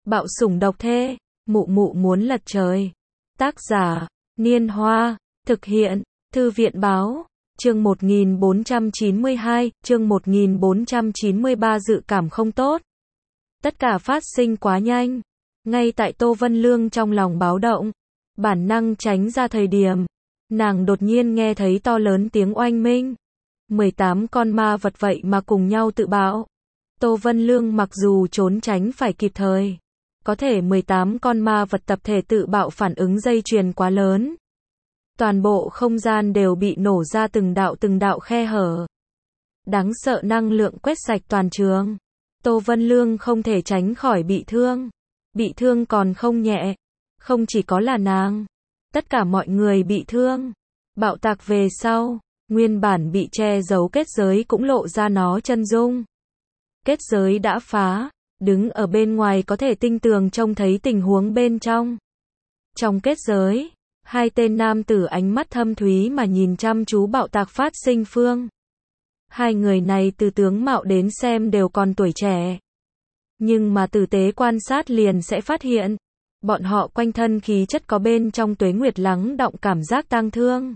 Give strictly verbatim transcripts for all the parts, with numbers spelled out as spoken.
Bạo sủng độc thê, mụ mụ muốn lật trời. Tác giả, Niên Hoa, thực hiện, Thư viện Báo, chương một nghìn bốn trăm chín mươi hai, chương một nghìn bốn trăm chín mươi ba dự cảm không tốt. Tất cả phát sinh quá nhanh. Ngay tại Tô Vân Lương trong lòng báo động, bản năng tránh ra thời điểm, nàng đột nhiên nghe thấy to lớn tiếng oanh minh. mười tám con ma vật vậy mà cùng nhau tự bạo. Tô Vân Lương mặc dù trốn tránh phải kịp thời, có thể mười tám con ma vật tập thể tự bạo phản ứng dây chuyền quá lớn. Toàn bộ không gian đều bị nổ ra từng đạo từng đạo khe hở. Đáng sợ năng lượng quét sạch toàn trường. Tô Vân Lương không thể tránh khỏi bị thương. Bị thương còn không nhẹ. Không chỉ có là nàng. Tất cả mọi người bị thương. Bạo tạc về sau, nguyên bản bị che giấu kết giới cũng lộ ra nó chân dung. Kết giới đã phá, đứng ở bên ngoài có thể tinh tường trông thấy tình huống bên trong. Trong kết giới, hai tên nam tử ánh mắt thâm thúy mà nhìn chăm chú bạo tạc phát sinh phương. Hai người này từ tướng mạo đến xem đều còn tuổi trẻ. Nhưng mà tử tế quan sát liền sẽ phát hiện, bọn họ quanh thân khí chất có bên trong tuế nguyệt lắng đọng cảm giác tang thương.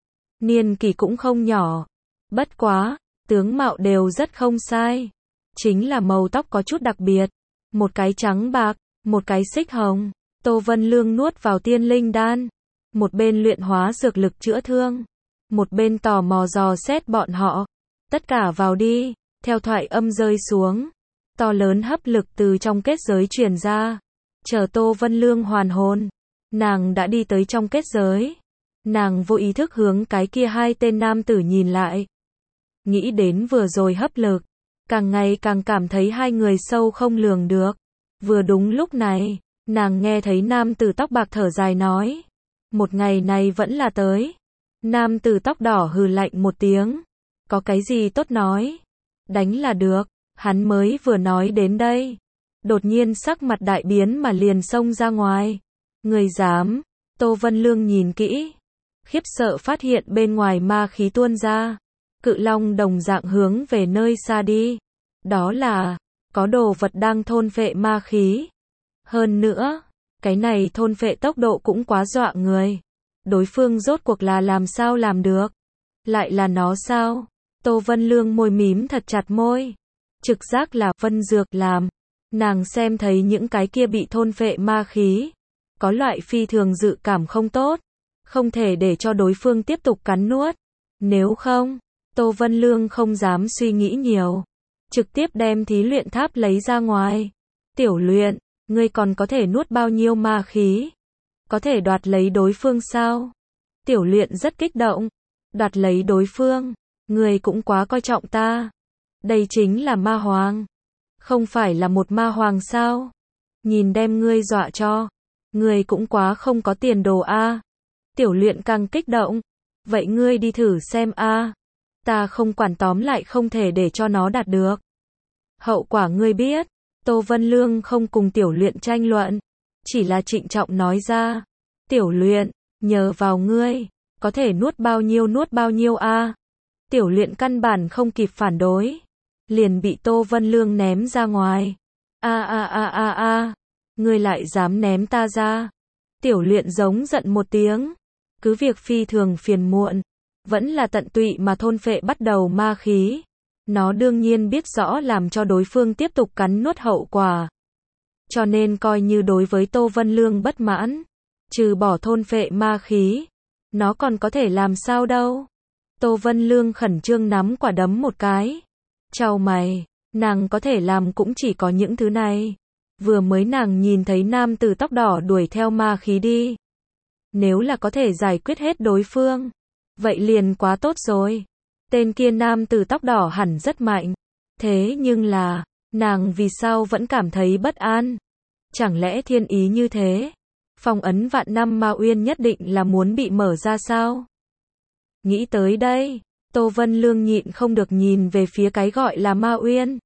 Niên kỷ cũng không nhỏ. Bất quá, tướng mạo đều rất không sai. Chính là màu tóc có chút đặc biệt. Một cái trắng bạc, một cái xích hồng. Tô Vân Lương nuốt vào tiên linh đan. Một bên luyện hóa dược lực chữa thương. Một bên tò mò dò xét bọn họ. Tất cả vào đi. Theo thoại âm rơi xuống. To lớn hấp lực từ trong kết giới truyền ra. Chờ Tô Vân Lương hoàn hồn. Nàng đã đi tới trong kết giới. Nàng vô ý thức hướng cái kia hai tên nam tử nhìn lại. Nghĩ đến vừa rồi hấp lực. Càng ngày càng cảm thấy hai người sâu không lường được. Vừa đúng lúc này, nàng nghe thấy nam tử tóc bạc thở dài nói. Một ngày này vẫn là tới. Nam tử tóc đỏ hừ lạnh một tiếng. Có cái gì tốt nói. Đánh là được, hắn mới vừa nói đến đây. Đột nhiên sắc mặt đại biến mà liền xông ra ngoài. Người dám. Tô Vân Lương nhìn kỹ. Khiếp sợ phát hiện bên ngoài ma khí tuôn ra. Cự long đồng dạng hướng về nơi xa đi. Đó là, có đồ vật đang thôn phệ ma khí. Hơn nữa, cái này thôn phệ tốc độ cũng quá dọa người. Đối phương rốt cuộc là làm sao làm được? Lại là nó sao? Tô Vân Lương môi mím thật chặt môi. Trực giác là Vân Dược làm. Nàng xem thấy những cái kia bị thôn phệ ma khí. Có loại phi thường dự cảm không tốt. Không thể để cho đối phương tiếp tục cắn nuốt. Nếu không, Tô Vân Lương không dám suy nghĩ nhiều. Trực tiếp đem thí luyện tháp lấy ra ngoài. Tiểu luyện, ngươi còn có thể nuốt bao nhiêu ma khí? Có thể đoạt lấy đối phương sao? Tiểu luyện rất kích động. Đoạt lấy đối phương? Ngươi cũng quá coi trọng ta. Đây chính là ma hoàng. Không phải là một ma hoàng sao? Nhìn đem ngươi dọa cho. Ngươi cũng quá không có tiền đồ a. Tiểu luyện càng kích động. Vậy ngươi đi thử xem a. Ta không quản, tóm lại không thể để cho nó đạt được. Hậu quả ngươi biết. Tô Vân Lương không cùng tiểu luyện tranh luận. Chỉ là trịnh trọng nói ra. Tiểu luyện, nhờ vào ngươi. Có thể nuốt bao nhiêu nuốt bao nhiêu a. Tiểu luyện căn bản không kịp phản đối. Liền bị Tô Vân Lương ném ra ngoài. A a a a a. Ngươi lại dám ném ta ra. Tiểu luyện giống giận một tiếng. Cứ việc phi thường phiền muộn. Vẫn là tận tụy mà thôn phệ bắt đầu ma khí. Nó đương nhiên biết rõ làm cho đối phương tiếp tục cắn nuốt hậu quả. Cho nên coi như đối với Tô Vân Lương bất mãn. Trừ bỏ thôn phệ ma khí. Nó còn có thể làm sao đâu. Tô Vân Lương khẩn trương nắm quả đấm một cái. Chau mày. Nàng có thể làm cũng chỉ có những thứ này. Vừa mới nàng nhìn thấy nam tử tóc đỏ đuổi theo ma khí đi. Nếu là có thể giải quyết hết đối phương. Vậy liền quá tốt rồi. Tên kia nam tử tóc đỏ hẳn rất mạnh. Thế nhưng là, nàng vì sao vẫn cảm thấy bất an? Chẳng lẽ thiên ý như thế? Phong ấn vạn năm Ma Uyên nhất định là muốn bị mở ra sao? Nghĩ tới đây, Tô Vân Lương nhịn không được nhìn về phía cái gọi là Ma Uyên.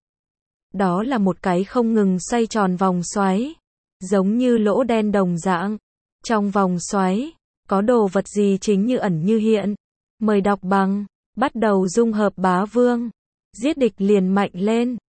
Đó là một cái không ngừng xoay tròn vòng xoáy. Giống như lỗ đen đồng dạng. Trong vòng xoáy, có đồ vật gì chính như ẩn như hiện. Mời đọc bằng. Bắt đầu dung hợp bá vương. Giết địch liền mạnh lên.